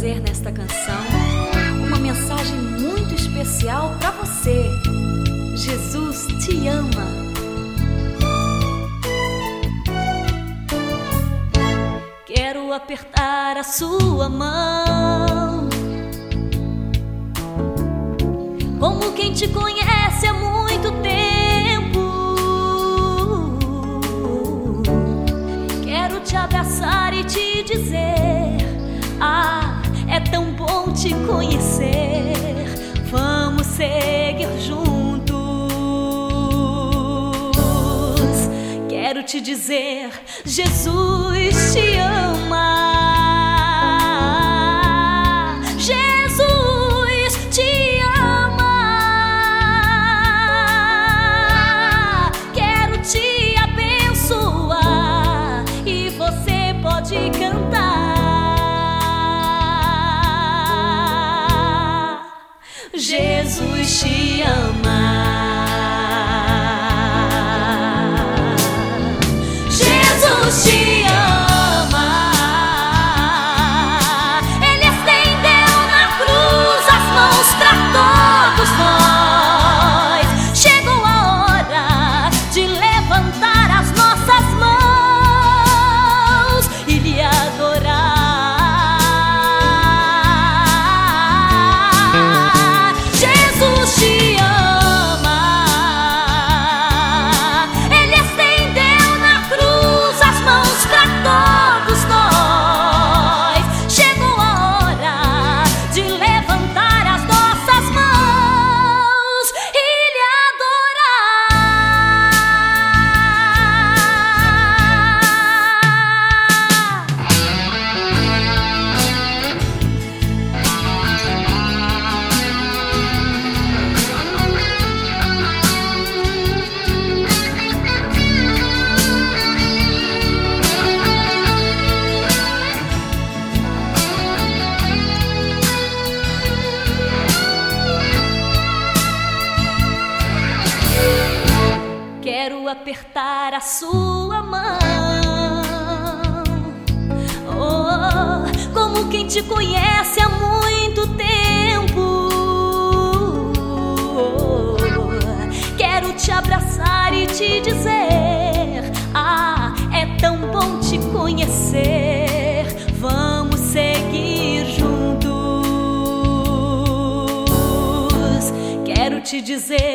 trazer nesta canção uma mensagem muito especial para você. Jesus te ama. Quero apertar a sua mão, como quem te conhece há muito tempo. Quero te abraçar e te dizer: ah, é tão bom te conhecer. Vamos seguir juntos. Quero te dizer: Jesus te ama. Jesus te ama. Quero te abençoar e você pode cantar. Jesus te ama. Jesus te ama. Ele estendeu na cruz as mãos para todos nós. Chegou a hora de levantar as nossas mãos e lhe adorar. Jesus te ama. Ele estendeu na cruz as mãos para todos nós. Chegou a hora de levantar as nossas mãos e lhe Quero apertar a sua mão, oh, como quem te conhece há muito tempo. Quero te abraçar e te dizer: ah, é tão bom te conhecer. Vamos seguir juntos. Quero te dizer: